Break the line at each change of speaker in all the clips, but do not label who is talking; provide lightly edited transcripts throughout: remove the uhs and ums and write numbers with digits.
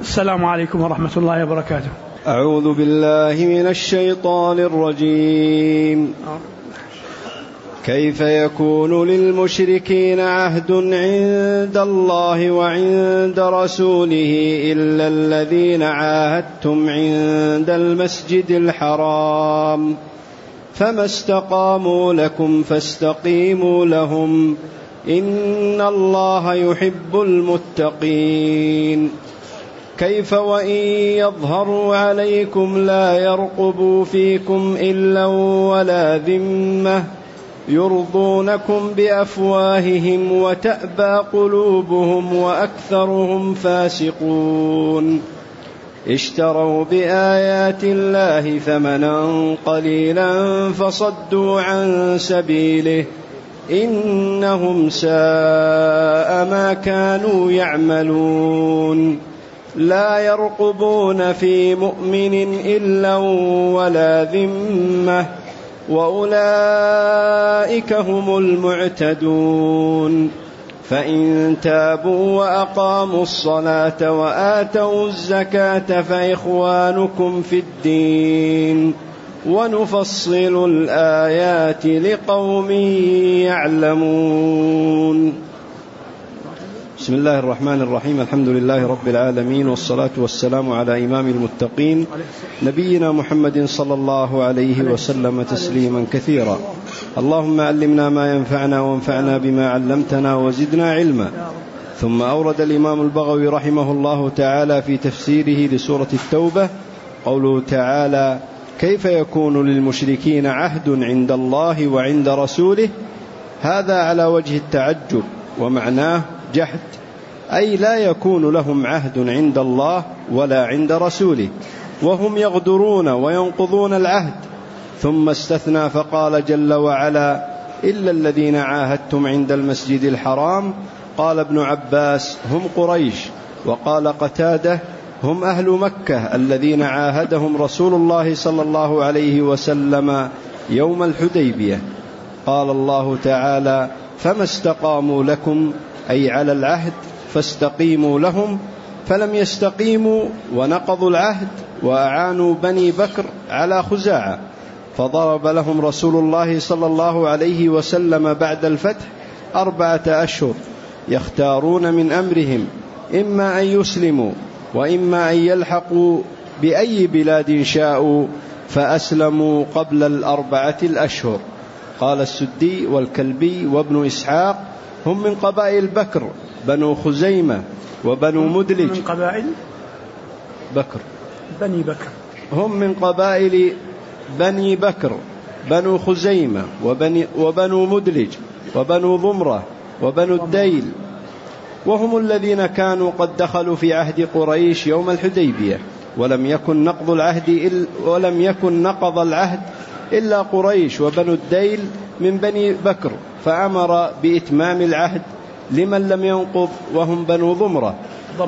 السلام عليكم ورحمة الله وبركاته.
أعوذ بالله من الشيطان الرجيم. كيف يكون للمشركين عهد عند الله وعند رسوله إلا الذين عاهدتم عند المسجد الحرام فما استقاموا لكم فاستقيموا لهم إن الله يحب المتقين. كيف وإن يظهروا عليكم لا يرقبوا فيكم إلا ولا ذمة يرضونكم بأفواههم وتأبى قلوبهم وأكثرهم فاسقون. اشتروا بآيات الله ثمنا قليلا فصدوا عن سبيله إنهم ساء ما كانوا يعملون. لا يرقبون في مؤمن إلا ولا ذمة وأولئك هم المعتدون. فإن تابوا وأقاموا الصلاة وآتوا الزكاة فإخوانكم في الدين ونفصل الآيات لقوم يعلمون. بسم الله الرحمن الرحيم. الحمد لله رب العالمين، والصلاة والسلام على إمام المتقين نبينا محمد صلى الله عليه وسلم تسليما كثيرا. اللهم علمنا ما ينفعنا وانفعنا بما علمتنا وزدنا علما. ثم أورد الإمام البغوي رحمه الله تعالى في تفسيره لسورة التوبة قوله تعالى: كيف يكون للمشركين عهد عند الله وعند رسوله. هذا على وجه التعجب، ومعناه جحد، أي لا يكون لهم عهد عند الله ولا عند رسوله، وهم يغدرون وينقضون العهد. ثم استثنى فقال جل وعلا: إلا الذين عاهدتم عند المسجد الحرام. قال ابن عباس: هم قريش. وقال قتادة: هم أهل مكة الذين عاهدهم رسول الله صلى الله عليه وسلم يوم الحديبية. قال الله تعالى: فما استقاموا لكم، أي على العهد، فاستقيموا لهم. فلم يستقيموا ونقضوا العهد وأعانوا بني بكر على خزاعة، فضرب لهم رسول الله صلى الله عليه وسلم بعد الفتح 4 أشهر يختارون من أمرهم إما أن يسلموا وإما أن يلحقوا بأي بلاد شاءوا، فأسلموا قبل 4 الأشهر. قال السدي والكلبي وابن إسحاق: هم من قبائل بكر بنو خزيمة وبنو مدلج.
من قبائل
بكر
بني بكر.
هم من قبائل بني بكر بنو خزيمة وبنو مدلج وبنو ضمرة وبنو الديل، وهم الذين كانوا قد دخلوا في عهد قريش يوم الحديبية، ولم يكن نقض العهد إلا قريش وبنو الديل من بني بكر، فأمر بإتمام العهد لمن لم ينقض، وهم بنو ضمرة.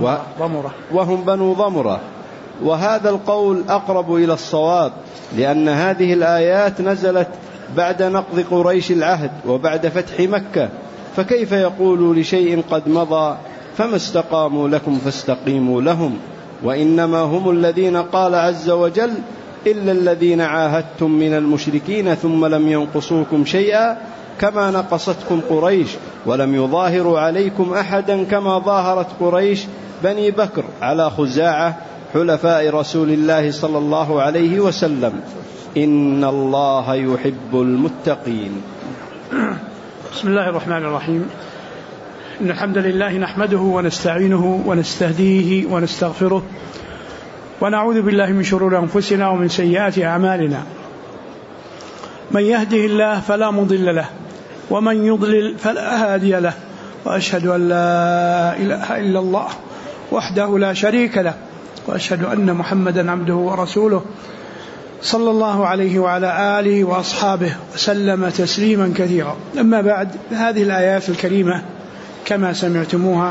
وهذا القول أقرب إلى الصواب، لأن هذه الآيات نزلت بعد نقض قريش العهد وبعد فتح مكة، فكيف يقول لشيء قد مضى: فما استقاموا لكم فاستقيموا لهم؟ وإنما هم الذين قال عز وجل: إلا الذين عاهدتم من المشركين ثم لم ينقصوكم شيئا كما نقصتكم قريش ولم يظاهروا عليكم أحدا كما ظاهرت قريش بني بكر على خزاعة حلفاء رسول الله صلى الله عليه وسلم. إن الله يحب المتقين.
بسم الله الرحمن الرحيم. إن الحمد لله نحمده ونستعينه ونستهديه ونستغفره، ونعوذ بالله من شرور أنفسنا ومن سيئات أعمالنا. من يهده الله فلا مضل له، ومن يضلل فلا هادي له، وأشهد أن لا إله إلا الله وحده لا شريك له، وأشهد أن محمدا عبده ورسوله صلى الله عليه وعلى آله وأصحابه وسلم تسليما كثيرا. أما بعد، هذه الآيات الكريمة كما سمعتموها،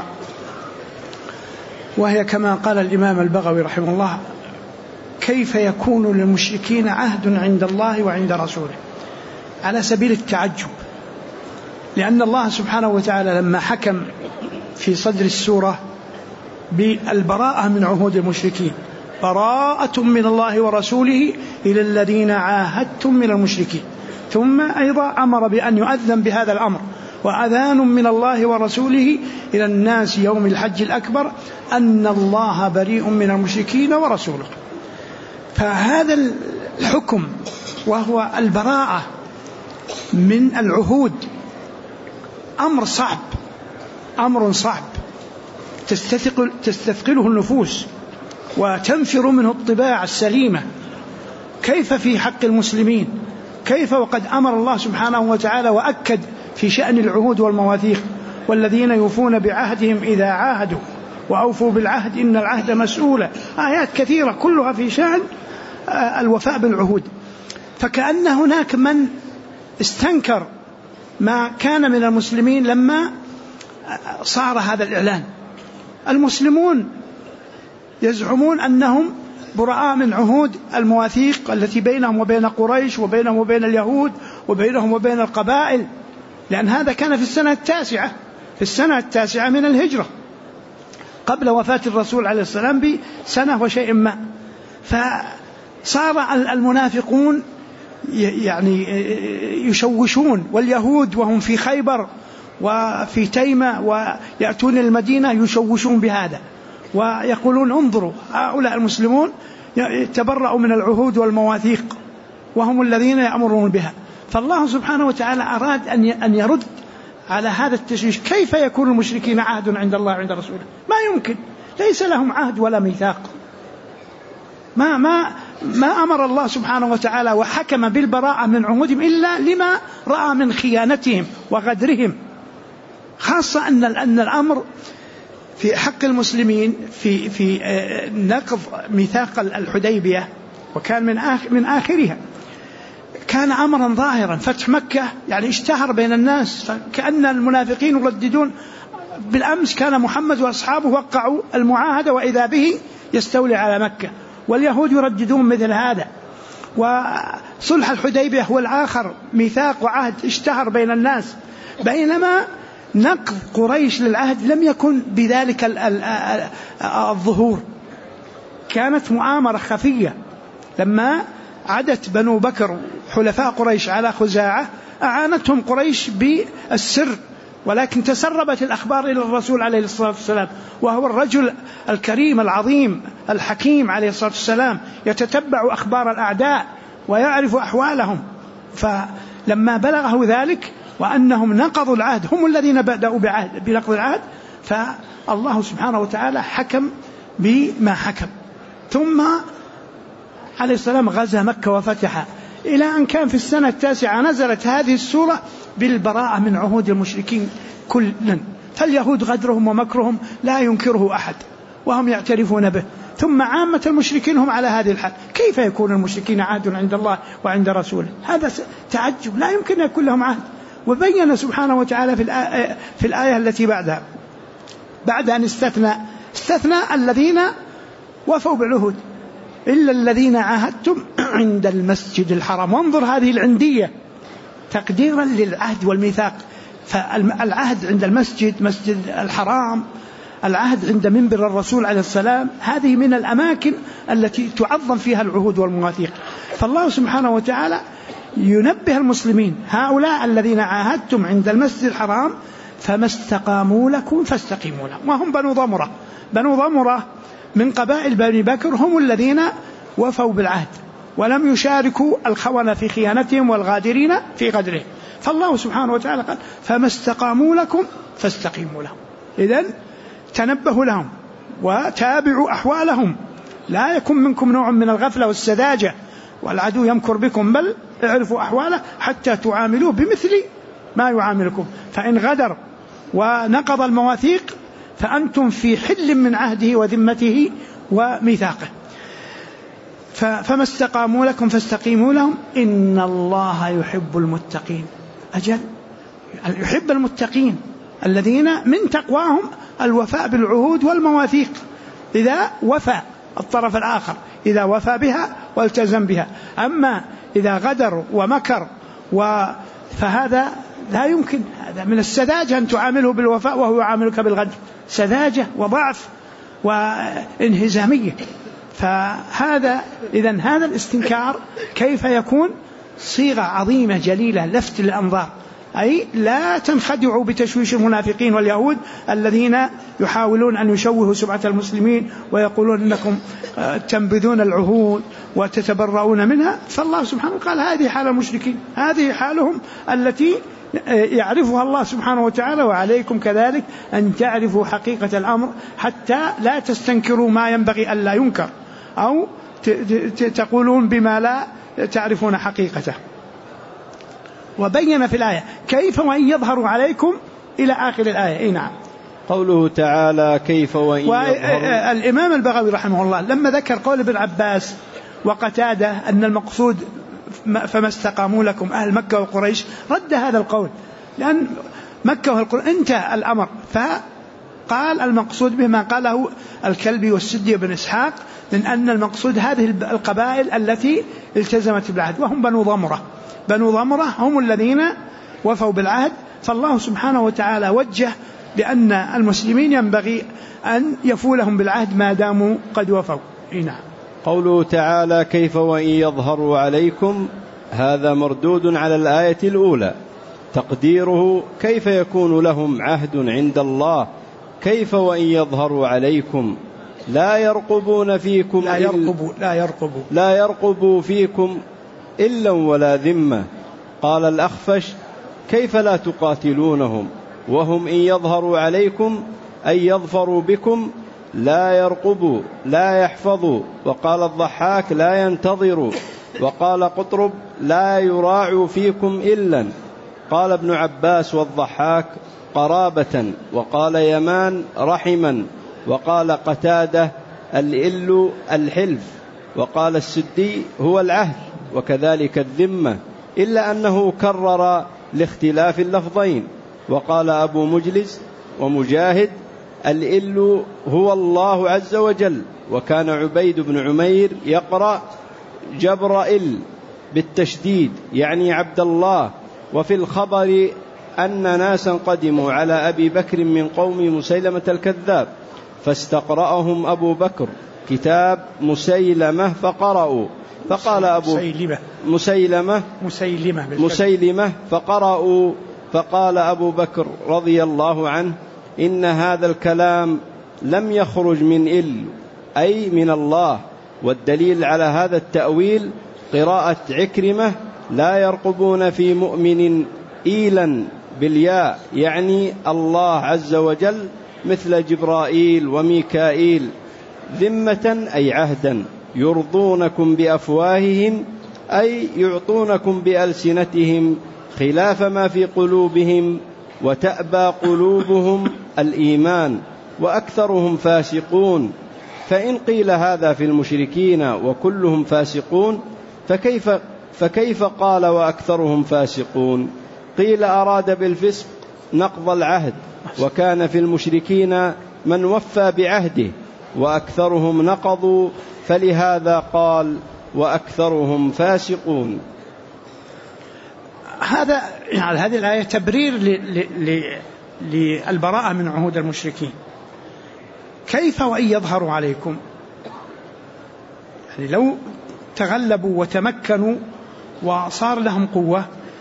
وهي كما قال الإمام البغوي رحمه الله: كيف يكون للمشركين عهد عند الله وعند رسوله، على سبيل التعجب، لأن الله سبحانه وتعالى لما حكم في صدر السورة بالبراءة من عهود المشركين، براءة من الله ورسوله إلى الذين عاهدتم من المشركين. ثم أيضا أمر بأن يؤذن بهذا الأمر، وأذان من الله ورسوله إلى الناس يوم الحج الأكبر أن الله بريء من المشركين ورسوله. فهذا الحكم وهو البراءة من العهود أمر صعب تستثقله النفوس وتنفر منه الطباع السليمة. كيف في حق المسلمين؟ كيف وقد أمر الله سبحانه وتعالى وأكد في شأن العهود والمواثيق: والذين يوفون بعهدهم إذا عاهدوا وأوفوا بالعهد إن العهد مسؤولة. آيات كثيرة كلها في شأن الوفاء بالعهود. فكأن هناك من استنكر ما كان من المسلمين لما صار هذا الإعلان. المسلمون يزعمون أنهم براء من عهود المواثيق التي بينهم وبين قريش وبينهم وبين اليهود وبينهم وبين القبائل، لأن هذا كان في السنة التاسعة من الهجرة، قبل وفاة الرسول عليه السلام بسنة وشيء ما. فصار المنافقون يعني يشوشون، واليهود وهم في خيبر وفي تيمة ويأتون المدينة يشوشون بهذا ويقولون: انظروا هؤلاء المسلمون تبرأوا من العهود والمواثيق وهم الذين يأمرون بها. فالله سبحانه وتعالى أراد أن يرد على هذا التشويش. كيف يكون المشركين عهد عند الله وعند رسوله؟ ما يمكن، ليس لهم عهد ولا ميثاق. ما أمر الله سبحانه وتعالى وحكم بالبراءة من عهودهم إلا لما رأى من خيانتهم وغدرهم، خاصة أن الأمر في حق المسلمين في نقض ميثاق الحديبية، وكان من آخرها، كان أمرا ظاهرا. فتح مكة يعني اشتهر بين الناس، كأن المنافقين يرددون: بالأمس كان محمد وأصحابه وقعوا المعاهدة وإذا به يستولي على مكة، واليهود يرددون مثل هذا. وصلح الحديبية هو الآخر، ميثاق وعهد اشتهر بين الناس، بينما نقض قريش للعهد لم يكن بذلك الظهور. كانت مؤامرة خفية. لما عدت بنو بكر حلفاء قريش على خزاعة أعانتهم قريش بالسر، ولكن تسربت الأخبار إلى الرسول عليه الصلاة والسلام، وهو الرجل الكريم العظيم الحكيم عليه الصلاة والسلام، يتتبع أخبار الأعداء ويعرف أحوالهم. فلما بلغه ذلك وأنهم نقضوا العهد، هم الذين بدأوا بنقض العهد، فالله سبحانه وتعالى حكم بما حكم. ثم عليه السلام غزا مكة وفتحها، إلى أن كان في السنة التاسعة نزلت هذه السورة بالبراءة من عهود المشركين كلا. فاليهود غدرهم ومكرهم لا ينكره أحد وهم يعترفون به، ثم عامة المشركين هم على هذه الحال. كيف يكون المشركين عهد عند الله وعند رسوله؟ هذا تعجب، لا يمكن أن يكون لهم عهد. وبين سبحانه وتعالى في الآية التي بعدها، بعد أن استثنى الذين وفوا بالعهود إلا الذين عاهدتم عند المسجد الحرام. وانظر هذه العندية تقديرا للعهد والميثاق. فالعهد عند مسجد الحرام، العهد عند منبر الرسول عليه السلام، هذه من الأماكن التي تعظم فيها العهود والمواثيق. فالله سبحانه وتعالى ينبه المسلمين: هؤلاء الذين عاهدتم عند المسجد الحرام فما استقاموا لكم فاستقيموا لهم. وهم بنو ضمرة من قبائل بني بكر، هم الذين وفوا بالعهد ولم يشاركوا الخونة في خيانتهم والغادرين في غدرهم. فالله سبحانه وتعالى قال: فما استقاموا لكم فاستقيموا لهم. إذن تنبهوا لهم وتابعوا أحوالهم، لا يكن منكم نوع من الغفلة والسذاجة والعدو يمكر بكم، بل اعرفوا أحواله حتى تعاملوه بمثل ما يعاملكم. فإن غدر ونقض المواثيق فأنتم في حل من عهده وذمته وميثاقه. فما استقاموا لكم فاستقيموا لهم إن الله يحب المتقين. أجل يحب المتقين الذين من تقواهم الوفاء بالعهود والمواثيق، إذا وفى الطرف الآخر، إذا وفى بها والتزم بها. أما إذا غدر ومكر فهذا لا يمكن، هذا من السذاجة أن تعامله بالوفاء وهو يعاملك بالغدر، سذاجة وضعف وانهزامية. فهذا إذن هذا الاستنكار كيف يكون؟ صيغة عظيمة جليلة لفت الأنظار، أي لا تنخدعوا بتشويش المنافقين واليهود الذين يحاولون أن يشوهوا سمعة المسلمين ويقولون إنكم تنبذون العهود وتتبرؤون منها. فالله سبحانه قال هذه حال المشركين، هذه حالهم التي يعرفها الله سبحانه وتعالى، وعليكم كذلك أن تعرفوا حقيقة الأمر حتى لا تستنكروا ما ينبغي أن لا ينكر، أو تقولون بما لا تعرفون حقيقته. وبين في الآية كيف وإن يظهروا عليكم إلى آخر الآية. نعم.
قوله تعالى كيف وإن يظهروا.
الإمام البغوي رحمه الله لما ذكر قول ابن عباس وقتادة أن المقصود فما استقاموا لكم أهل مكة وقريش، رد هذا القول، لأن مكة والقريش انتهى الأمر، فقال المقصود بما قاله الكلبي والسدي بن إسحاق من أن المقصود هذه القبائل التي التزمت بالعهد، وهم بنو ضمرة. بنو ضمرة هم الذين وفوا بالعهد. فالله سبحانه وتعالى وجه بأن المسلمين ينبغي أن يفوا لهم بالعهد ما داموا قد وفوا. نعم.
قوله تعالى كيف وإن يظهروا عليكم، هذا مردود على الآية الأولى، تقديره كيف يكون لهم عهد عند الله كيف وإن يظهروا عليكم لا يرقبون فيكم لا يرقبوا فيكم إلا ولا ذمة. قال الأخفش كيف لا تقاتلونهم وهم إن يظهروا عليكم أي يظفروا بكم لا يرقبوا لا يحفظوا. وقال الضحاك لا ينتظروا. وقال قطرب لا يراعوا فيكم إلا. قال ابن عباس والضحاك قرابة. وقال يمان رحما. وقال قتادة الإل الحلف. وقال السدي هو العهد وكذلك الذمة، إلا أنه كرر لاختلاف اللفظين. وقال أبو مجلس ومجاهد الإل هو الله عز وجل. وكان عبيد بن عمير يقرأ جبرائيل بالتشديد يعني عبد الله. وفي الخبر أن ناسا قدموا على أبي بكر من قوم مسيلمة الكذاب فاستقرأهم أبو بكر كتاب مسيلمة فقرأوا. فقال أبو مسيلمة فقرأوا. فقال أبو بكر رضي الله عنه إن هذا الكلام لم يخرج من إل أي من الله. والدليل على هذا التأويل قراءة عكرمة لا يرقبون في مؤمن إيلا بالياء يعني الله عز وجل مثل جبرائيل وميكائيل. ذمة أي عهدا يرضونكم بأفواههم أي يعطونكم بألسنتهم خلاف ما في قلوبهم وتأبى قلوبهم الإيمان وأكثرهم فاسقون. فإن قيل هذا في المشركين وكلهم فاسقون فكيف قال وأكثرهم فاسقون؟ قيل أراد بالفسق نقض العهد، وكان في المشركين من وفى بعهده وأكثرهم نقضوا، فلهذا قال وأكثرهم فاسقون.
هذه الآية تبرير للبراءة من عهود المشركين. كيف وإن يظهروا عليكم، يعني لو تغلبوا وتمكنوا وصار لهم قوة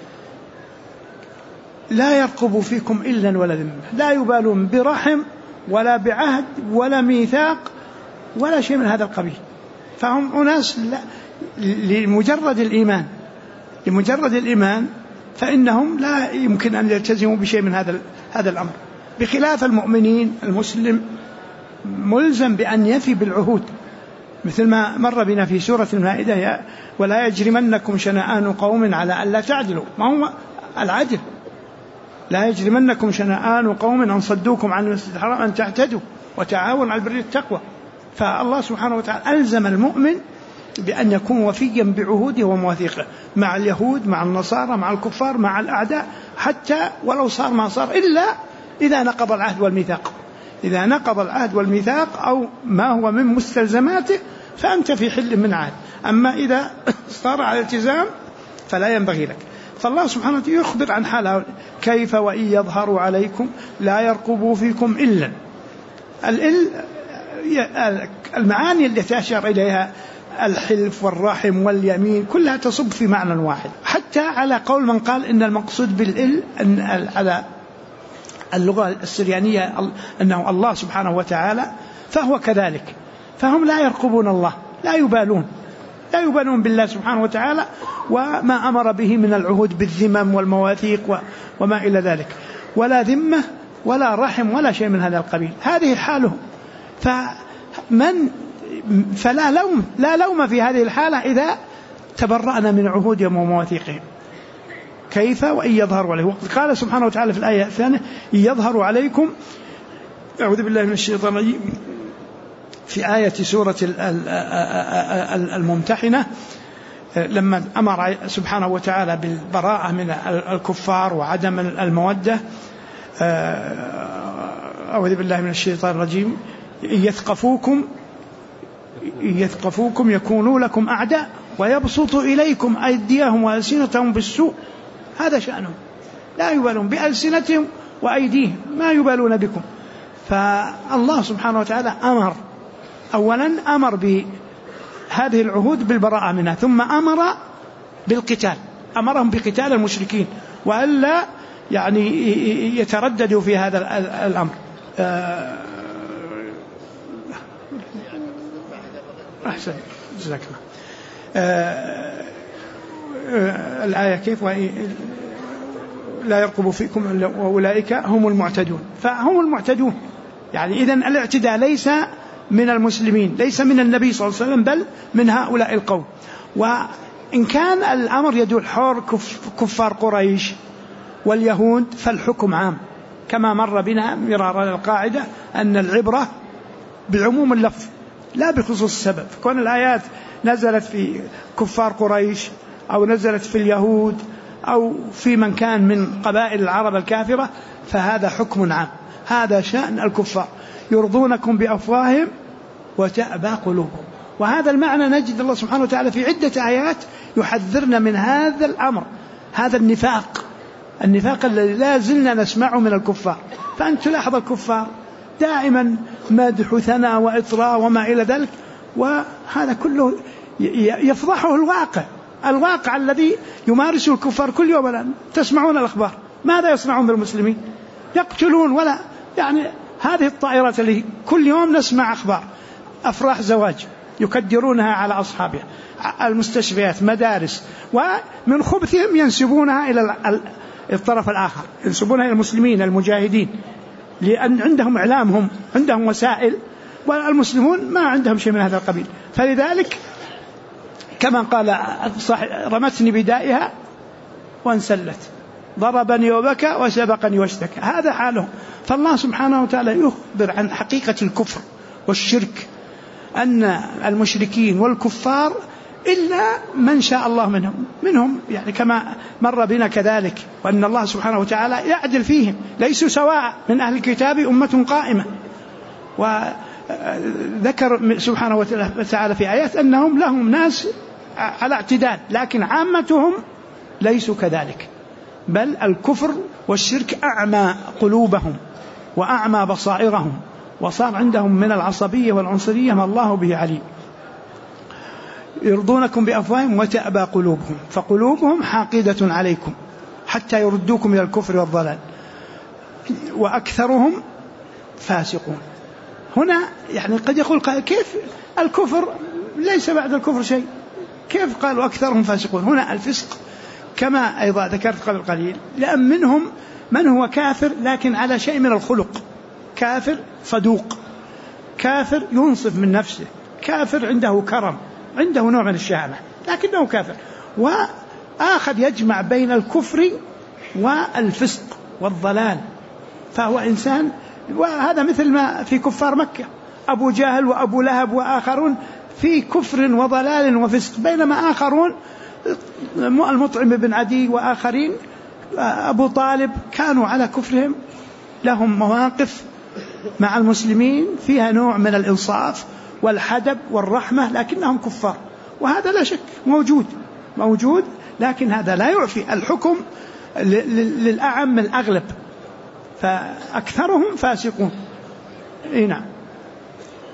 لا يرقبوا فيكم إلا ولا ذمة، لا يبالون برحم ولا بعهد ولا ميثاق ولا شيء من هذا القبيل. فهم أناس لمجرد الإيمان فإنهم لا يمكن أن يلتزموا بشيء من هذا الأمر، بخلاف المؤمنين. المسلم ملزم بأن يفي بالعهود، مثل ما مر بنا في سورة المائدة ولا يجرمنكم شنآن قوم على ألا تعدلوا، ما هو العدل؟ لا يجرمنكم شنآن قوم أن صدوكم عن المسجد الحرام أن تعتدوا وتعاونوا على البر والتقوى. فالله سبحانه وتعالى ألزم المؤمن بأن يكون وفيا بعهوده ومواثيقه مع اليهود مع النصارى مع الكفار مع الأعداء، حتى ولو صار ما صار، إلا إذا نقض العهد والميثاق. إذا نقض العهد والميثاق أو ما هو من مستلزماته فأنت في حل من عهد، أما إذا صار على الالتزام فلا ينبغي لك. فالله سبحانه وتعالى يخبر عن حاله كيف وإن يظهروا عليكم لا يرقبوا فيكم إلا. الإل المعاني التي أشار إليها الحلف والرحم واليمين كلها تصب في معنى واحد، حتى على قول من قال إن المقصود بالإل أن على اللغة السريانية أنه الله سبحانه وتعالى، فهو كذلك، فهم لا يرقبون الله، لا يبالون بالله سبحانه وتعالى وما أمر به من العهود بالذمم والمواثيق وما إلى ذلك، ولا ذمة ولا رحم ولا شيء من هذا القبيل. هذه حالهم، لا لوم في هذه الحالة إذا تبرأنا من عهودهم ومواثيقهم. كيف وإن يظهروا عليه، وقد قال سبحانه وتعالى في الآية الثانية إن يظهروا عليكم، أعوذ بالله من الشيطان الرجيم، في آية سورة الممتحنة لما أمر سبحانه وتعالى بالبراءة من الكفار وعدم المودة، أعوذ بالله من الشيطان الرجيم، إن يثقفوكم يكونوا لكم أعداء ويبسطوا إليكم أيديهم وألسنتهم بالسوء. هذا شأنهم، لا يبالون بألسنتهم وأيديهم، ما يبالون بكم. فالله سبحانه وتعالى أولا أمر بهذه العهود بالبراءة منها، ثم أمر بالقتال، أمرهم بقتال المشركين وألا يعني يترددوا في هذا الأمر. أحسن، جزاك الله. الآية كيف؟ لا يرقب فيكم وأولئك هم المعتدون. فهم المعتدون، يعني إذن الاعتداء ليس من المسلمين، ليس من النبي صلى الله عليه وسلم، بل من هؤلاء القوم. وإن كان الأمر يدل حول كفار قريش واليهود فالحكم عام، كما مر بنا مرارا القاعدة أن العبرة بعموم اللفظ لا بخصوص السبب. كون الآيات نزلت في كفار قريش أو نزلت في اليهود أو في من كان من قبائل العرب الكافرة فهذا حكم عام، هذا شأن الكفار، يرضونكم بأفواههم وتأبى قلوبهم. وهذا المعنى نجد الله سبحانه وتعالى في عدة آيات يحذرنا من هذا الأمر، هذا النفاق الذي لا زلنا نسمعه من الكفار. فأنت تلاحظ الكفار دائما مدح وثناء وإطراء وما إلى ذلك، وهذا كله يفضحه الواقع الذي يمارسه الكفار كل يوم. الآن تسمعون الأخبار، ماذا يصنعون بالمسلمين؟ يقتلون، ولا يعني هذه الطائرات اللي كل يوم نسمع أخبار، أفراح زواج يكدرونها على أصحابها، المستشفيات، مدارس، ومن خبثهم ينسبونها إلى الطرف الآخر، ينسبونها إلى المسلمين المجاهدين، لأن عندهم إعلامهم، عندهم وسائل، والمسلمون ما عندهم شيء من هذا القبيل. فلذلك كما قال رمتني بدائها وانسلت، ضربني وبكى وسبقني واشتكى، هذا حالهم. فالله سبحانه وتعالى يخبر عن حقيقة الكفر والشرك، أن المشركين والكفار إلا من شاء الله منهم يعني كما مر بنا كذلك، وأن الله سبحانه وتعالى يعدل فيهم، ليسوا سواء، من أهل الكتاب أمة قائمة. وذكر سبحانه وتعالى في آيات أنهم لهم ناس على اعتدال، لكن عامتهم ليسوا كذلك، بل الكفر والشرك أعمى قلوبهم وأعمى بصائرهم، وصار عندهم من العصبية والعنصرية ما الله به عليم. يرضونكم بأفواههم وتأبى قلوبهم، فقلوبهم حاقدة عليكم حتى يردوكم إلى الكفر والضلال، وأكثرهم فاسقون. هنا يعني قد يقول قائل كيف الكفر ليس بعد الكفر شيء، كيف قالوا أكثرهم فاسقون؟ هنا الفسق كما أيضا ذكرت قبل قليل، لأن منهم من هو كافر لكن على شيء من الخلق، كافر صدوق، كافر ينصف من نفسه، كافر عنده كرم، عنده نوع من الشهامة، لكنه كافر. وآخر يجمع بين الكفر والفسق والضلال، فهو إنسان. وهذا مثل ما في كفار مكة، أبو جهل وأبو لهب وآخرون في كفر وضلال وفسق، بينما آخرون المطعم بن عدي وآخرين أبو طالب كانوا على كفرهم، لهم مواقف مع المسلمين فيها نوع من الإنصاف والحدب والرحمة، لكنهم كفار. وهذا لا شك موجود، لكن هذا لا يعفي الحكم للأعم الأغلب، فأكثرهم فاسقون. نعم.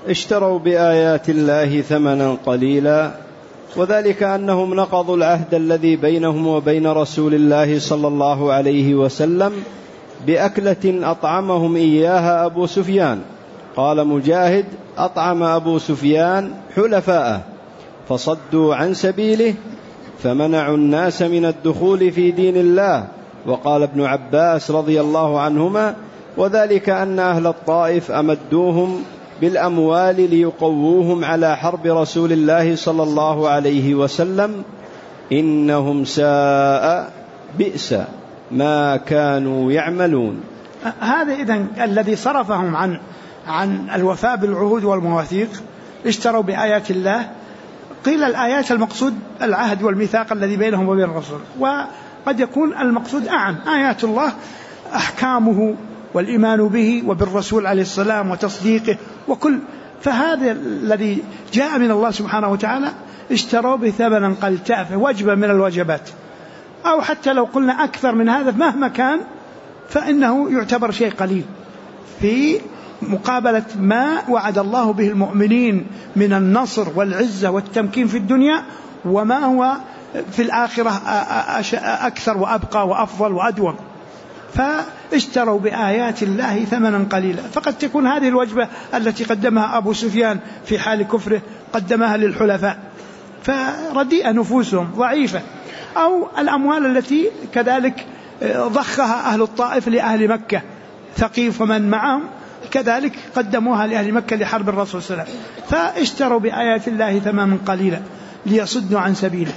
اشتروا بآيات الله ثمنا قليلا، وذلك أنهم نقضوا العهد الذي بينهم وبين رسول الله صلى الله عليه وسلم بأكلة أطعمهم إياها أبو سفيان. قال مجاهد: أطعم أبو سفيان حلفاءه فصدوا عن سبيله فمنعوا الناس من الدخول في دين الله. وقال ابن عباس رضي الله عنهما: وذلك أن أهل الطائف أمدوهم بالأموال ليقووهم على حرب رسول الله صلى الله عليه وسلم، إنهم ساء بئس ما كانوا يعملون.
هذا إذن الذي صرفهم عن الوفاء بالعهود والمواثيق. اشتروا بآيات الله. قيل الآيات المقصود العهد والميثاق الذي بينهم وبين الرسول، وقد يكون المقصود أعم آيات الله أحكامه والإيمان به وبالرسول عليه السلام وتصديقه وكل. فهذا الذي جاء من الله سبحانه وتعالى اشتروا بثمنا قليل، تافه، وجبة من الوجبات، أو حتى لو قلنا أكثر من هذا مهما كان فإنه يعتبر شيء قليل في مقابلة ما وعد الله به المؤمنين من النصر والعزة والتمكين في الدنيا، وما هو في الآخرة أكثر وأبقى وأفضل وأدوم. فاشتروا بآيات الله ثمنا قليلا. فقد تكون هذه الوجبة التي قدمها أبو سفيان في حال كفره قدمها للحلفاء فرديئة نفوسهم ضعيفة، أو الأموال التي كذلك ضخها أهل الطائف لأهل مكة، ثقيف ومن معهم كذلك قدموها لأهل مكة لحرب الرسول صلى الله عليه وسلم. فاشتروا بآيات الله ثمنا قليلا ليصدوا عن سبيله.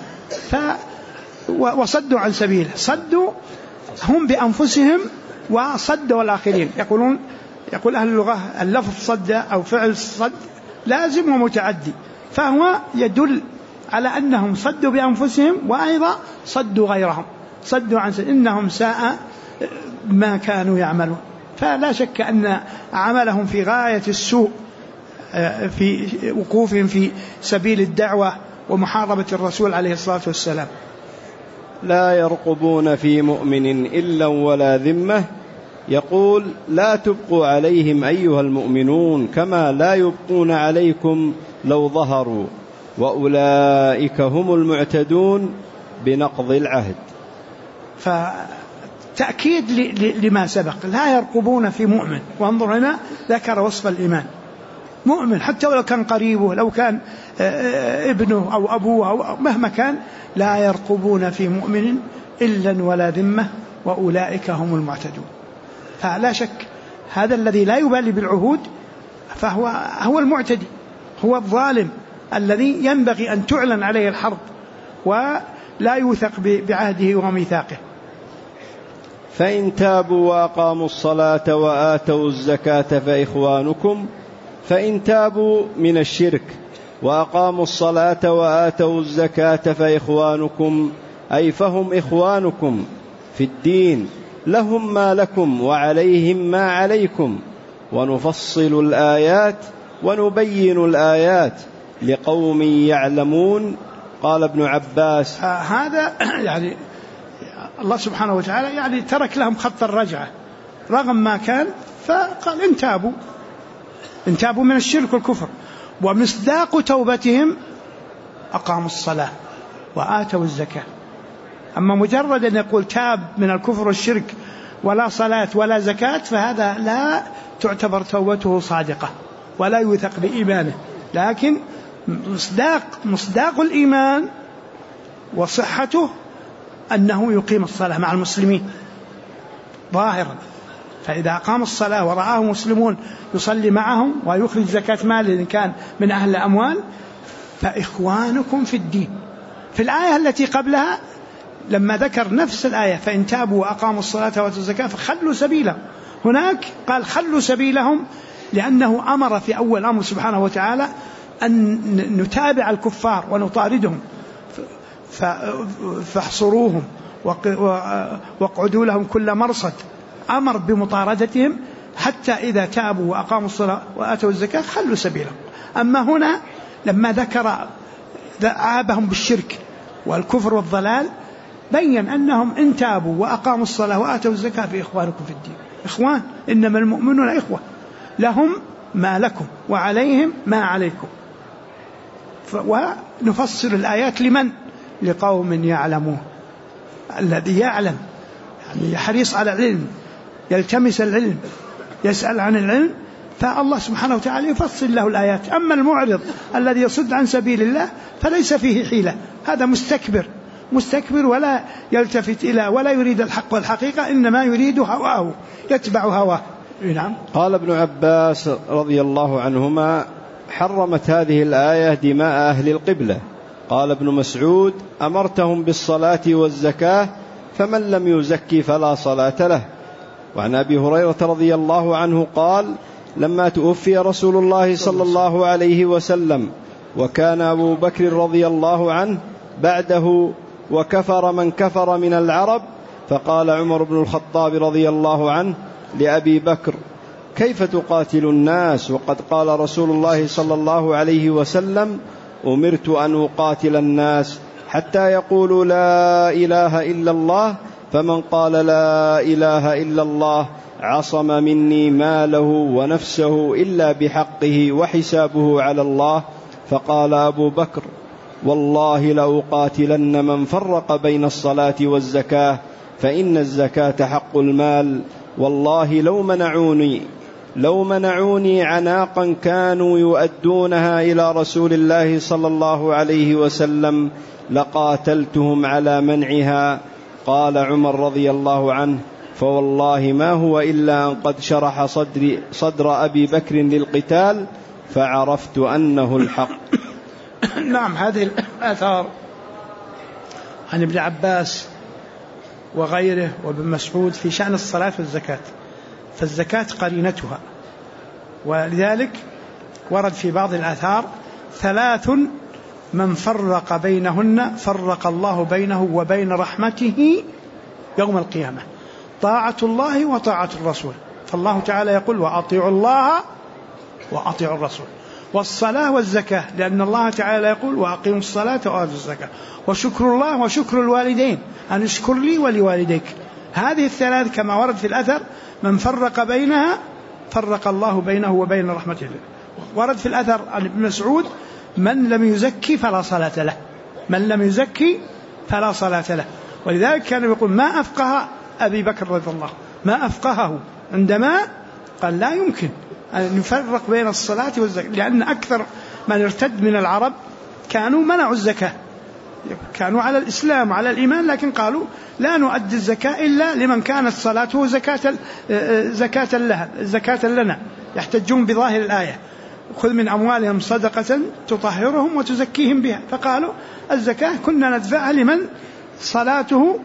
وصدوا عن سبيله، صدوا هم بأنفسهم وصدوا الآخرين. يقول أهل اللغة اللفظ صد أو فعل صد لازم ومتعدي، فهو يدل على أنهم صدوا بأنفسهم وأيضا صدوا غيرهم، صدوا عن سبيل إنهم ساء ما كانوا يعملون. فلا شك أن عملهم في غاية السوء في وقوفهم في سبيل الدعوة ومحاربة الرسول عليه الصلاة والسلام.
لا يرقبون في مؤمن إلا ولا ذمة. يقول: لا تبقوا عليهم أيها المؤمنون كما لا يبقون عليكم لو ظهروا، وأولئك هم المعتدون بنقض العهد.
فتأكيد لما سبق، لا يرقبون في مؤمن. وانظر هنا ذكر وصف الإيمان، مؤمن حتى ولو كان قريبه، لو كان ابنه أو أبوه أو مهما كان، لا يرقبون في مؤمن إلا ولا ذمة وأولئك هم المعتدون. فلا شك هذا الذي لا يبالي بالعهود فهو المعتدي، هو الظالم الذي ينبغي أن تعلن عليه الحرب ولا يوثق بعهده وميثاقه.
فإن تابوا وأقاموا الصلاة وآتوا الزكاة فإخوانكم. فإن تابوا من الشرك وأقاموا الصلاة وآتوا الزكاة فإخوانكم، أي فهم إخوانكم في الدين، لهم ما لكم وعليهم ما عليكم، ونفصل الآيات ونبين الآيات لقوم يعلمون. قال ابن عباس:
هذا يعني الله سبحانه وتعالى يعني ترك لهم خط الرجعة رغم ما كان، فقال إن تابوا من الشرك والكفر، ومصداق توبتهم أقاموا الصلاة وآتوا الزكاة. أما مجرد أن يقول تاب من الكفر والشرك ولا صلاة ولا زكاة فهذا لا تعتبر توبته صادقة ولا يوثق بإيمانه. لكن مصداق الإيمان وصحته أنه يقيم الصلاة مع المسلمين ظاهرا، فإذا أقام الصلاة ورآه مسلمون يصلي معهم ويخرج زكاة مال إن كان من أهل الأموال فإخوانكم في الدين. في الآية التي قبلها لما ذكر نفس الآية فإن تابوا وأقاموا الصلاة وآتوا الزكاة فخلوا سبيلهم، هناك قال خلوا سبيلهم لأنه أمر في أول أمر سبحانه وتعالى أن نتابع الكفار ونطاردهم فاحصروهم واقعدوا لهم كل مرصد. أمر بمطاردتهم حتى إذا تابوا وأقاموا الصلاة وآتوا الزكاة خلوا سبيلهم. أما هنا لما ذكر عابهم بالشرك والكفر والضلال بين أنهم إن تابوا وأقاموا الصلاة وآتوا الزكاة فإخوانكم في الدين. إخوان، إنما المؤمنون إخوة، لهم ما لكم وعليهم ما عليكم. ونفسر الآيات لمن؟ لقوم يعلمون. الذي يعلم يعني حريص على العلم، يلتمس العلم، يسأل عن العلم، فالله سبحانه وتعالى يفصل له الآيات. أما المعرض الذي يصد عن سبيل الله فليس فيه حيلة، هذا مستكبر ولا يلتفت إلى ولا يريد الحق والحقيقة، إنما يريد هواه، يتبع هواه. نعم.
قال ابن عباس رضي الله عنهما: حرمت هذه الآية دماء أهل القبلة. قال ابن مسعود: أمرتهم بالصلاة والزكاة، فمن لم يزكي فلا صلاة له. وعن أبي هريرة رضي الله عنه قال: لما توفي رسول الله صلى الله عليه وسلم وكان أبو بكر رضي الله عنه بعده وكفر من كفر من العرب، فقال عمر بن الخطاب رضي الله عنه لأبي بكر: كيف تقاتل الناس وقد قال رسول الله صلى الله عليه وسلم: أمرت أن أقاتل الناس حتى يقولوا لا إله إلا الله، فمن قال لا إله إلا الله عصم مني ماله ونفسه إلا بحقه وحسابه على الله. فقال أبو بكر: والله لأقاتلن من فرق بين الصلاة والزكاة، فإن الزكاة حق المال، والله لو منعوني عناقا كانوا يؤدونها إلى رسول الله صلى الله عليه وسلم لقاتلتهم على منعها. قال عمر رضي الله عنه: فوالله ما هو إلا أن قد شرح صدر أبي بكر للقتال فعرفت أنه الحق.
نعم. هذه الآثار عن ابن عباس وغيره وابن مسعود في شأن الصلاة والزكاة، فالزكاة قرينتها، ولذلك ورد في بعض الآثار: 3 من فرق بينهن فرق الله بينه وبين رحمته يوم القيامة: طاعة الله وطاعة الرسول. فالله تعالى يقول: وأطيعوا الله وأطيعوا الرسول. والصلاة والزكاة، لأن الله تعالى يقول: وأقيموا الصلاة وآتوا الزكاة. وشكر الله وشكر الوالدين، أن اشكر لي ولوالديك. هذه ال3 كما ورد في الأثر: من فرق بينها فرق الله بينه وبين رحمته. ورد في الأثر عن ابن مسعود: من لم يزكي فلا صلاة له، من لم يزكي فلا صلاة له. ولذلك كان يقول: ما أفقه أبي بكر رضي الله، ما أفقهه عندما قال لا يمكن أن نفرق بين الصلاة والزكاة، لأن أكثر من ارتد من العرب كانوا منعوا الزكاة، كانوا على الإسلام وعلى الإيمان، لكن قالوا لا نؤدي الزكاة إلا لمن كانت صلاته زكاة لنا. يحتجون بظاهر الآية: خذ من أموالهم صدقة تطهرهم وتزكيهم بها. فقالوا الزكاة كنا ندفعها لمن صلاته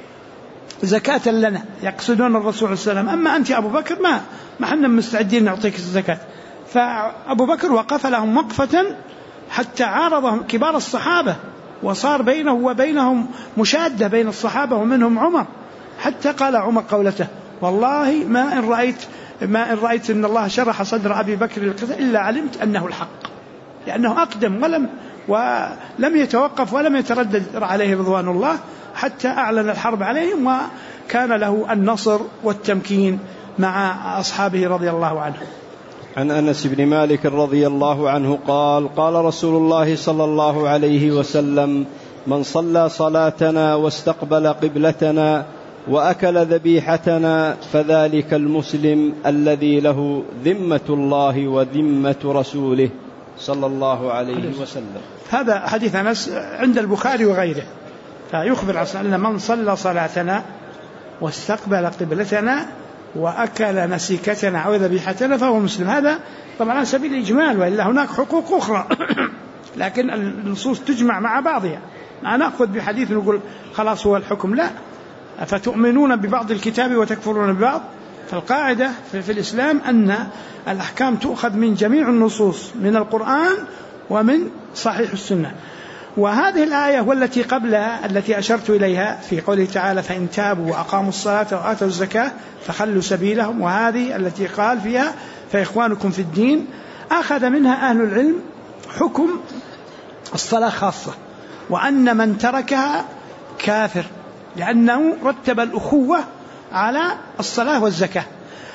زكاة لنا، يقصدون الرسول صلى الله عليه وسلم. أما أنت أبو بكر ما حنا مستعدين نعطيك الزكاة. فأبو بكر وقف لهم وقفة حتى عارضهم كبار الصحابة، وصار بينه وبينهم مشادة بين الصحابة ومنهم عمر، حتى قال عمر قولته: والله ما إن رأيت أن الله شرح صدر أبي بكر للقتال إلا علمت أنه الحق، لأنه أقدم ولم يتوقف ولم يتردد عليه رضوان الله حتى أعلن الحرب عليهم، وكان له النصر والتمكين مع أصحابه رضي الله عنهم.
عن أنس بن مالك رضي الله عنه قال: قال رسول الله صلى الله عليه وسلم: من صلى صلاتنا واستقبل قبلتنا وأكل ذبيحتنا فذلك المسلم الذي له ذمة الله وذمة رسوله صلى الله عليه وسلم.
هذا حديث أنس عند البخاري وغيره، فيخبر أن من صلى صلاتنا واستقبل قبلتنا وأكل نسيكتنا أو ذبيحتنا فهو مسلم. هذا طبعا على سبيل الإجمال، وإلا هناك حقوق أخرى لكن النصوص تجمع مع بعضها. ما نأخذ بحديث نقول خلاص هو الحكم، لا. فتؤمنون ببعض الكتاب وتكفرون ببعض. فالقاعدة في الإسلام أن الأحكام تؤخذ من جميع النصوص، من القرآن ومن صحيح السنة. وهذه الآية والتي قبلها التي أشرت إليها في قوله تعالى: فإن تابوا وأقاموا الصلاة وآتوا الزكاة فخلوا سبيلهم، وهذه التي قال فيها: فإخوانكم في الدين، أخذ منها أهل العلم حكم الصلاة خاصة، وأن من تركها كافر، لأنه رتب الأخوة على الصلاة والزكاة.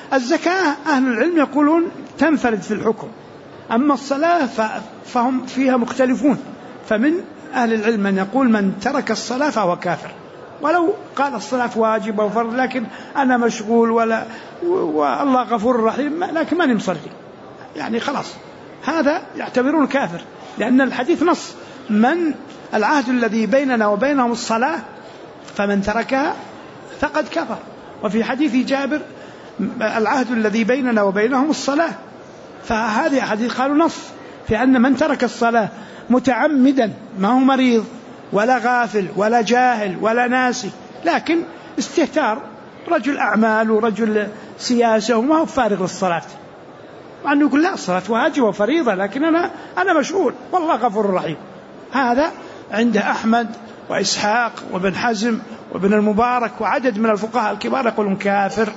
الزكاة أهل العلم يقولون تنفرد في الحكم، أما الصلاة فهم فيها مختلفون، فمن أهل العلم من يقول من ترك الصلاة فهو كافر، ولو قال الصلاة واجبة وفرض لكن أنا مشغول والله غفور رحيم لكن ماني مصلي، يعني خلاص هذا يعتبرون كافر، لأن الحديث نص من العهد الذي بيننا وبينهم الصلاة فمن تركها فقد كفر. وفي حديث جابر العهد الذي بيننا وبينهم الصلاة، فهذه حديث قالوا نص في أن من ترك الصلاة متعمدا ما هو مريض ولا غافل ولا جاهل ولا ناسي، لكن استهتار رجل أعمال ورجل سياسة وما هو فارغ للصلاة، وأنه يقول لا الصلاة واجبة وفريضة لكن أنا مشغول والله غفور رحيم. هذا عند أحمد وإسحاق وابن حزم وابن المبارك وعدد من الفقهاء الكبار يقولون كافر،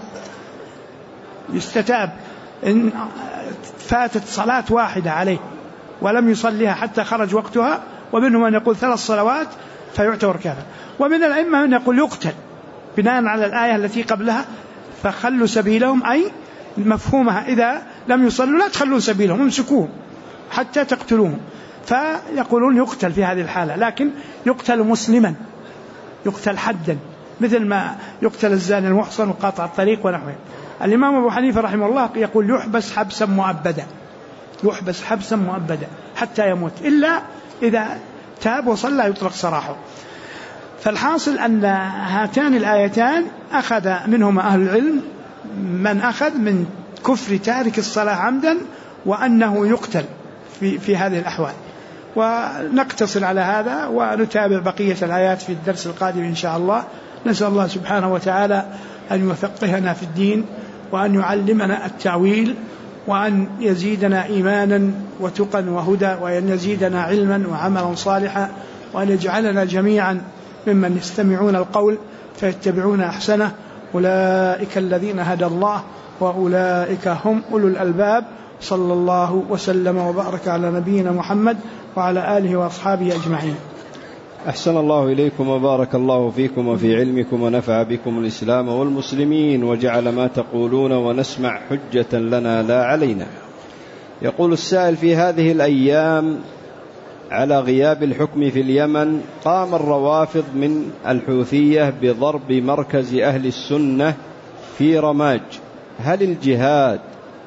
يستتاب إن فاتت صلاة واحدة عليه ولم يصليها حتى خرج وقتها، ومنهم من يقول 3 صلوات فيعتبر كافر، ومن الأئمة من يقول يقتل بناء على الآية التي قبلها فخلوا سبيلهم، أي مفهومها إذا لم يصلوا لا تخلوا سبيلهم امسكوهم حتى تقتلوهم، فيقولون يقتل في هذه الحالة، لكن يقتل مسلما، يقتل حدا مثل ما يقتل الزاني المحصن وقاطع الطريق ونحوه. الإمام أبو حنيفة رحمه الله يقول يحبس حبسا مؤبدا، يحبس حبسا مؤبدا حتى يموت، إلا إذا تاب وصلى يطلق سراحه. فالحاصل أن هاتان الآيتان أخذ منهما أهل العلم من أخذ من كفر تارك الصلاة عمدا وأنه يقتل في هذه الأحوال. ونقتصر على هذا ونتابع بقية الآيات في الدرس القادم إن شاء الله. نسأل الله سبحانه وتعالى أن يفقهنا في الدين وأن يعلمنا التأويل وأن يزيدنا إيمانا وتقا وهدى وأن يزيدنا علما وعملا صالحا وأن يجعلنا جميعا ممن يستمعون القول فيتبعون أحسنه. أولئك الذين هدى الله وأولئك هم أولو الألباب. صلى الله وسلم وبارك على نبينا محمد وعلى آله وأصحابه أجمعين.
أحسن الله إليكم وبارك الله فيكم وفي علمكم ونفع بكم الإسلام والمسلمين وجعل ما تقولون ونسمع حجة لنا لا علينا. يقول السائل: في هذه الأيام على غياب الحكم في اليمن قام الروافض من الحوثية بضرب مركز أهل السنة في رماج، هل الجهاد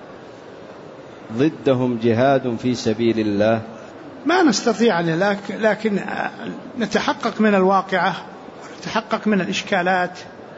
ضدهم جهاد في سبيل الله؟
ما نستطيع، لكن نتحقق من الواقعة ونتحقق من الإشكالات.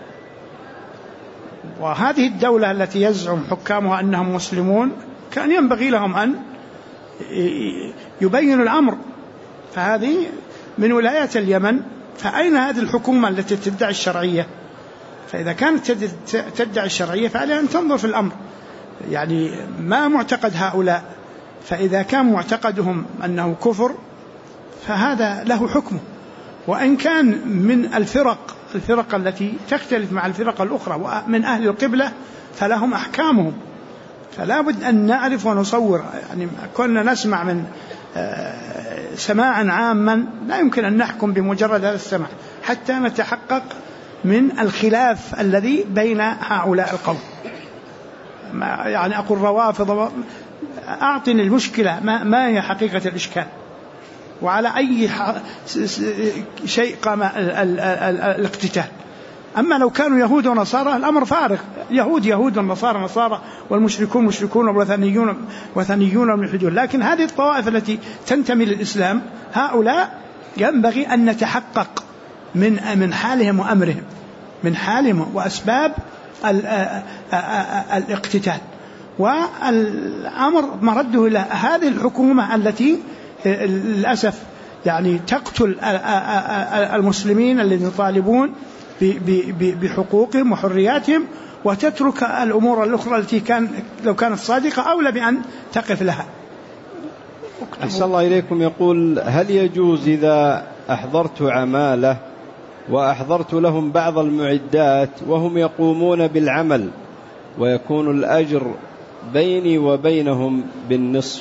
وهذه الدولة التي يزعم حكامها أنهم مسلمون كان ينبغي لهم أن يبينوا الأمر، فهذه من ولايات اليمن، فأين هذه الحكومة التي تدعي الشرعية؟ فإذا كانت تدعي الشرعية فعليها أن تنظر في الأمر، يعني ما معتقد هؤلاء، فإذا كان معتقدهم أنه كفر فهذا له حكمه، وإن كان من الفرق التي تختلف مع الفرق الأخرى ومن أهل القبلة فلهم أحكامهم، فلا بد أن نعرف ونصور. يعني كنا نسمع من سماعا عاما لا يمكن أن نحكم بمجرد هذا السماع حتى نتحقق من الخلاف الذي بين هؤلاء القوم. يعني أقول روافض، أعطني المشكلة ما هي حقيقة الإشكال وعلى أي شيء قام الاقتتال. أما لو كانوا يهود ونصارى الأمر فارغ، يهود ونصارى نصارى والمشركون مشركون والوثنيون ملحدون، لكن هذه الطوائف التي تنتمي للإسلام هؤلاء ينبغي أن نتحقق من حالهم وأمرهم، من حالهم وأسباب الاقتتال، والأمر مرده إلى هذه الحكومة التي للأسف يعني تقتل المسلمين الذين يطالبون بحقوقهم وحرياتهم، وتترك الأمور الأخرى التي لو كانت صادقة أولى بأن تقف لها.
أحسن الله إليكم. يقول: هل يجوز إذا أحضرت عمالة وأحضرت لهم بعض المعدات وهم يقومون بالعمل ويكون الأجر بيني وبينهم بالنصف؟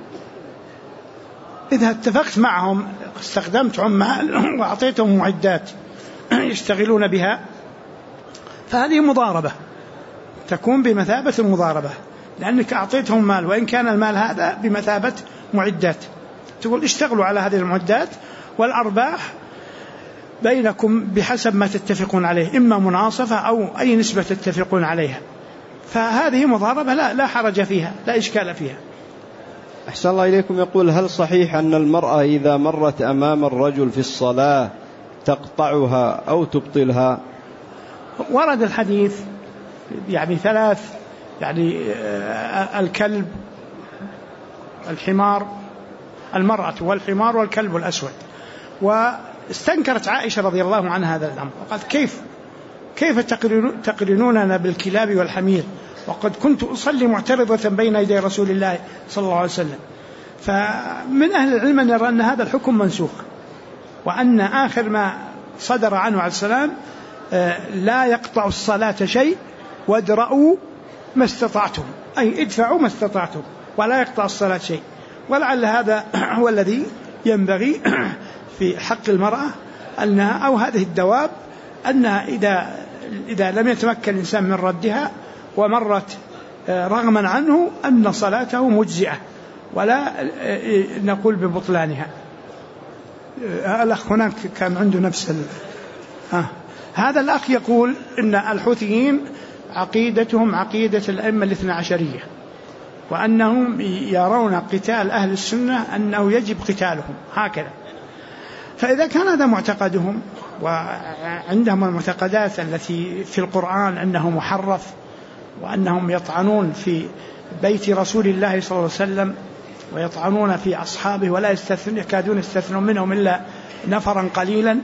إذا اتفقت معهم استخدمت عمال وأعطيتهم معدات يشتغلون بها فهذه مضاربة، تكون بمثابة المضاربة، لأنك أعطيتهم مال، وإن كان المال هذا بمثابة معدات، تقول اشتغلوا على هذه المعدات والأرباح بينكم بحسب ما تتفقون عليه، إما مناصفة أو أي نسبة تتفقون عليها. فهذه مضاربة لا حرج فيها، لا إشكال فيها.
أحسن الله إليكم. يقول: هل صحيح أن المرأة إذا مرت أمام الرجل في الصلاة تقطعها أو تبطلها؟
ورد الحديث يعني ثلاث، يعني الكلب، الحمار، المرأة والحمار والكلب الأسود. واستنكرت عائشة رضي الله عنها هذا الأمر، وقالت: كيف تقرنوننا بالكلاب والحمير وقد كنت أصلي معترضة بين يدي رسول الله صلى الله عليه وسلم. فمن أهل العلم أن يرى أن هذا الحكم منسوخ، وأن آخر ما صدر عنه عليه السلام: لا يقطع الصلاة شيء وادرأوا ما استطعتم، أي ادفعوا ما استطعتم ولا يقطع الصلاة شيء. ولعل هذا هو الذي ينبغي في حق المرأة، أنها أو هذه الدواب أنها إذا لم يتمكن الإنسان من ردها ومرت رغما عنه أن صلاته مجزئة ولا نقول ببطلانها. الأخ هناك كان عنده نفس هذا الأخ يقول إن الحوثيين عقيدتهم عقيدة الأئمة الاثنى عشرية، وأنهم يرون قتال أهل السنة أنه يجب قتالهم هكذا. فإذا كان هذا معتقدهم، وعندهم المعتقدات التي في القرآن أنه محرف، وأنهم يطعنون في بيت رسول الله صلى الله عليه وسلم ويطعنون في أصحابه ولا يكادون يستثنون منهم إلا نفرا قليلا،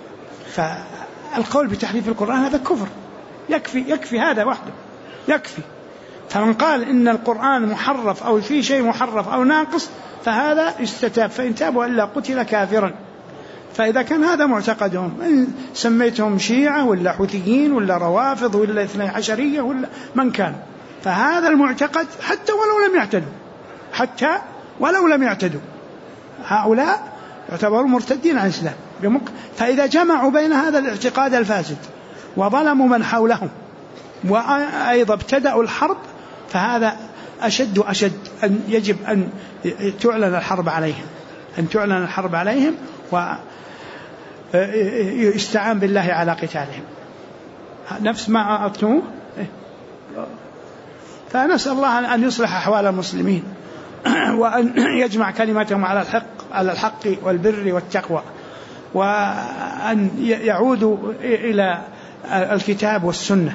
فالقول بتحريف القرآن هذا كفر. يكفي هذا وحده يكفي. فمن قال إن القرآن محرف أو في شيء محرف أو ناقص فهذا يستتاب، فإن تابوا إلا قتل كافرا. فإذا كان هذا معتقدهم، إن سميتهم شيعة ولا حوثيين ولا روافض ولا اثني عشرية ولا من كان، فهذا المعتقد حتى ولو لم يعتدوا هؤلاء يعتبروا مرتدين عن الإسلام. فإذا جمعوا بين هذا الاعتقاد الفاسد وظلموا من حولهم وأيضا ابتدأوا الحرب، فهذا أشد أن يجب أن تعلن الحرب عليهم ويستعان بالله على قتالهم، نفس ما أطنوه. فنسأل الله أن يصلح أحوال المسلمين وأن يجمع كلمتهم على الحق والبر والتقوى، وأن يعودوا إلى الكتاب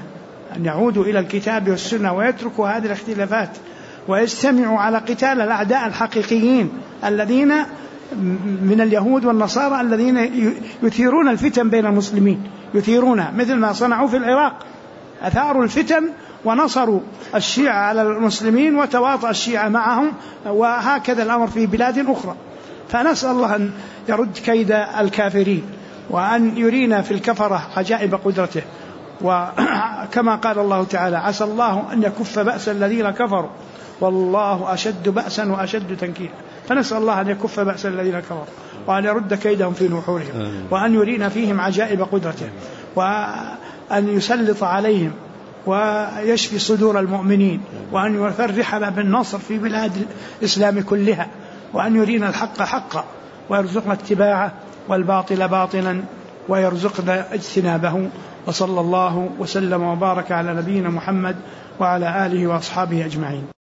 والسنة ويتركوا هذه الاختلافات ويجتمعوا على قتال الأعداء الحقيقيين الذين من اليهود والنصارى الذين يثيرون الفتن بين المسلمين، يثيرونها مثل ما صنعوا في العراق، أثاروا الفتن ونصروا الشيعة على المسلمين وتواطأ الشيعة معهم، وهكذا الأمر في بلاد أخرى. فنسأل الله أن يرد كيد الكافرين وأن يرينا في الكفرة عجائب قدرته، وكما قال الله تعالى: عسى الله أن يكف بأس الذين كفروا والله أشد بأسا وأشد تنكيلا. فنسأل الله أن يكف بأس الذين كفروا وأن يرد كيدهم في نحورهم، وأن يرينا فيهم عجائب قدرته، وأن يسلط عليهم ويشفي صدور المؤمنين، وأن يفرحنا بالنصر في بلاد الإسلام كلها، وأن يرينا الحق حقا ويرزقنا اتباعه والباطل باطلا ويرزقنا اجتنابه. وصلى الله وسلم وبارك على نبينا محمد وعلى آله وأصحابه أجمعين.